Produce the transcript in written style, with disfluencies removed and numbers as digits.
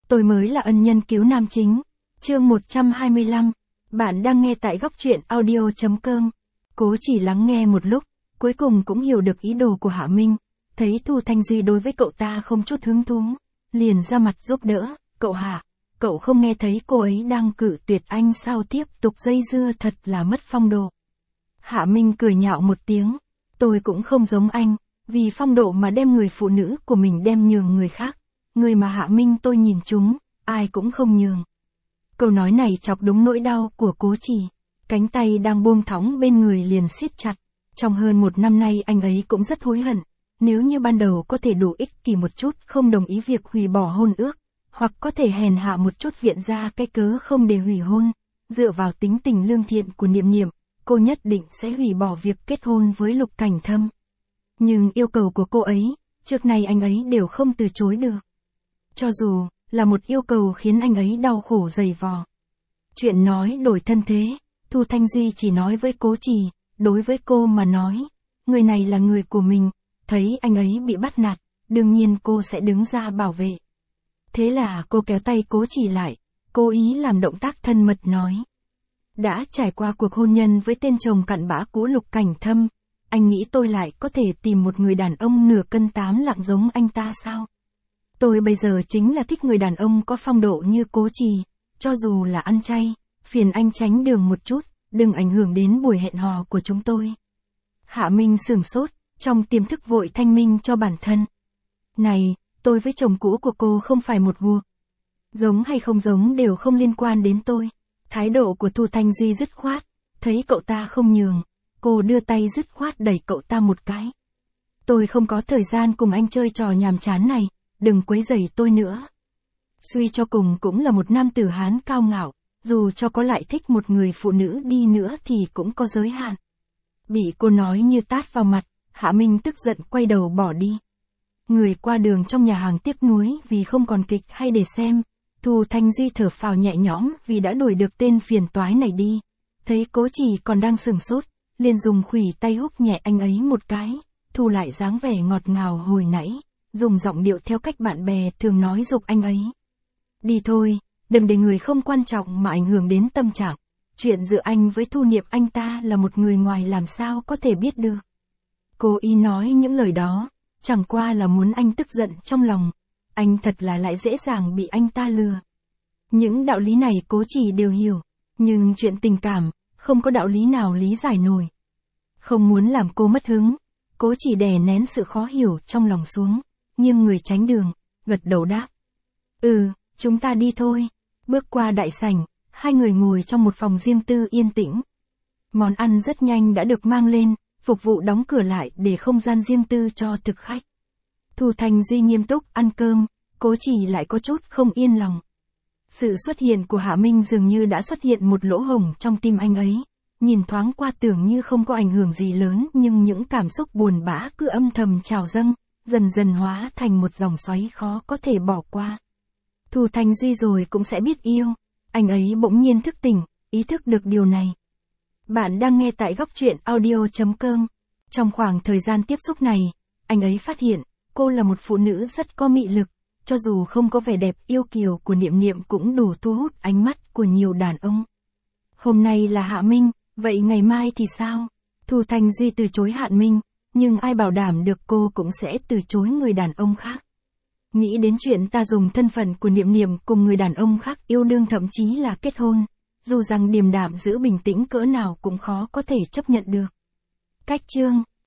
Tôi mới là ân nhân cứu nam chính. Chương 125. Bạn đang nghe tại góc truyện audio.com. Cố Chỉ lắng nghe một lúc, cuối cùng cũng hiểu được ý đồ của Hạ Minh. Thấy Thu Thanh Duy đối với cậu ta không chút hứng thú, liền ra mặt giúp đỡ. Cậu Hạ, cậu không nghe thấy cô ấy đang cự tuyệt anh sao, tiếp tục dây dưa thật là mất phong độ. Hạ Minh cười nhạo một tiếng. Tôi cũng không giống anh, vì phong độ mà đem người phụ nữ của mình đem nhường người khác. Người mà Hạ Minh tôi nhìn chúng, ai cũng không nhường. Câu nói này chọc đúng nỗi đau của Cố Chỉ. Cánh tay đang buông thõng bên người liền siết chặt. Trong hơn 1 năm nay anh ấy cũng rất hối hận. Nếu như ban đầu có thể đủ ích kỷ một chút, không đồng ý việc hủy bỏ hôn ước, hoặc có thể hèn hạ một chút viện ra cái cớ không để hủy hôn, dựa vào tính tình lương thiện của Niệm Niệm, cô nhất định sẽ hủy bỏ việc kết hôn với Lục Cảnh Thâm. Nhưng yêu cầu của cô ấy, trước nay anh ấy đều không từ chối được. Cho dù là một yêu cầu khiến anh ấy đau khổ dày vò. Chuyện nói đổi thân thế, Thu Thanh Duy chỉ nói với Cố Chỉ, đối với cô mà nói, người này là người của mình, thấy anh ấy bị bắt nạt, đương nhiên cô sẽ đứng ra bảo vệ. Thế là cô kéo tay Cố Chỉ lại, cố ý làm động tác thân mật nói. Đã trải qua cuộc hôn nhân với tên chồng cặn bã cũ Lục Cảnh Thâm, anh nghĩ tôi lại có thể tìm một người đàn ông nửa cân 8 lạng giống anh ta sao? Tôi bây giờ chính là thích người đàn ông có phong độ như Cố Chỉ, cho dù là ăn chay, phiền anh tránh đường một chút, đừng ảnh hưởng đến buổi hẹn hò của chúng tôi. Hạ Minh sửng sốt, trong tiềm thức vội thanh minh cho bản thân. Này, tôi với chồng cũ của cô không phải một guộc. Giống hay không giống đều không liên quan đến tôi. Thái độ của Thu Thanh Duy dứt khoát, thấy cậu ta không nhường, cô đưa tay dứt khoát đẩy cậu ta một cái. Tôi không có thời gian cùng anh chơi trò nhàm chán này, đừng quấy rầy tôi nữa. Suy cho cùng cũng là một nam tử Hán cao ngạo, dù cho có lại thích một người phụ nữ đi nữa thì cũng có giới hạn. Bị cô nói như tát vào mặt, Hạ Minh tức giận quay đầu bỏ đi. Người qua đường trong nhà hàng tiếc nuối vì không còn kịch hay để xem. Thu Thanh Duy thở phào nhẹ nhõm vì đã đuổi được tên phiền toái này đi. Thấy Cố Chỉ còn đang sửng sốt, liền dùng khuỷu tay húc nhẹ anh ấy một cái, thu lại dáng vẻ ngọt ngào hồi nãy, dùng giọng điệu theo cách bạn bè thường nói giục anh ấy. Đi thôi, đừng để người không quan trọng mà ảnh hưởng đến tâm trạng. Chuyện giữa anh với Thu Niệm anh ta là một người ngoài làm sao có thể biết được. Cô ý nói những lời đó, chẳng qua là muốn anh tức giận trong lòng. Anh thật là lại dễ dàng bị anh ta lừa. Những đạo lý này Cố Chỉ đều hiểu, nhưng chuyện tình cảm, không có đạo lý nào lý giải nổi. Không muốn làm cô mất hứng, Cố Chỉ đè nén sự khó hiểu trong lòng xuống, nghiêng người tránh đường, gật đầu đáp. Chúng ta đi thôi. Bước qua đại sảnh, hai người ngồi trong một phòng riêng tư yên tĩnh. Món ăn rất nhanh đã được mang lên, phục vụ đóng cửa lại để không gian riêng tư cho thực khách. Thu Thanh Duy nghiêm túc ăn cơm, Cố Chỉ lại có chút không yên lòng. Sự xuất hiện của Hạ Minh dường như đã xuất hiện một lỗ hổng trong tim anh ấy. Nhìn thoáng qua tưởng như không có ảnh hưởng gì lớn, nhưng những cảm xúc buồn bã cứ âm thầm trào dâng, dần dần hóa thành một dòng xoáy khó có thể bỏ qua. Thu Thanh Duy rồi cũng sẽ biết yêu. Anh ấy bỗng nhiên thức tỉnh, ý thức được điều này. Bạn đang nghe tại góc truyện audio.com. Trong khoảng thời gian tiếp xúc này, anh ấy phát hiện, cô là một phụ nữ rất có mị lực, cho dù không có vẻ đẹp yêu kiều của Niệm Niệm cũng đủ thu hút ánh mắt của nhiều đàn ông. Hôm nay là Hạ Minh, vậy ngày mai thì sao? Thu Thanh Duy từ chối Hạ Minh, nhưng ai bảo đảm được cô cũng sẽ từ chối người đàn ông khác. Nghĩ đến chuyện ta dùng thân phận của Niệm Niệm cùng người đàn ông khác yêu đương thậm chí là kết hôn, dù rằng điềm đạm giữ bình tĩnh cỡ nào cũng khó có thể chấp nhận được. Cách chương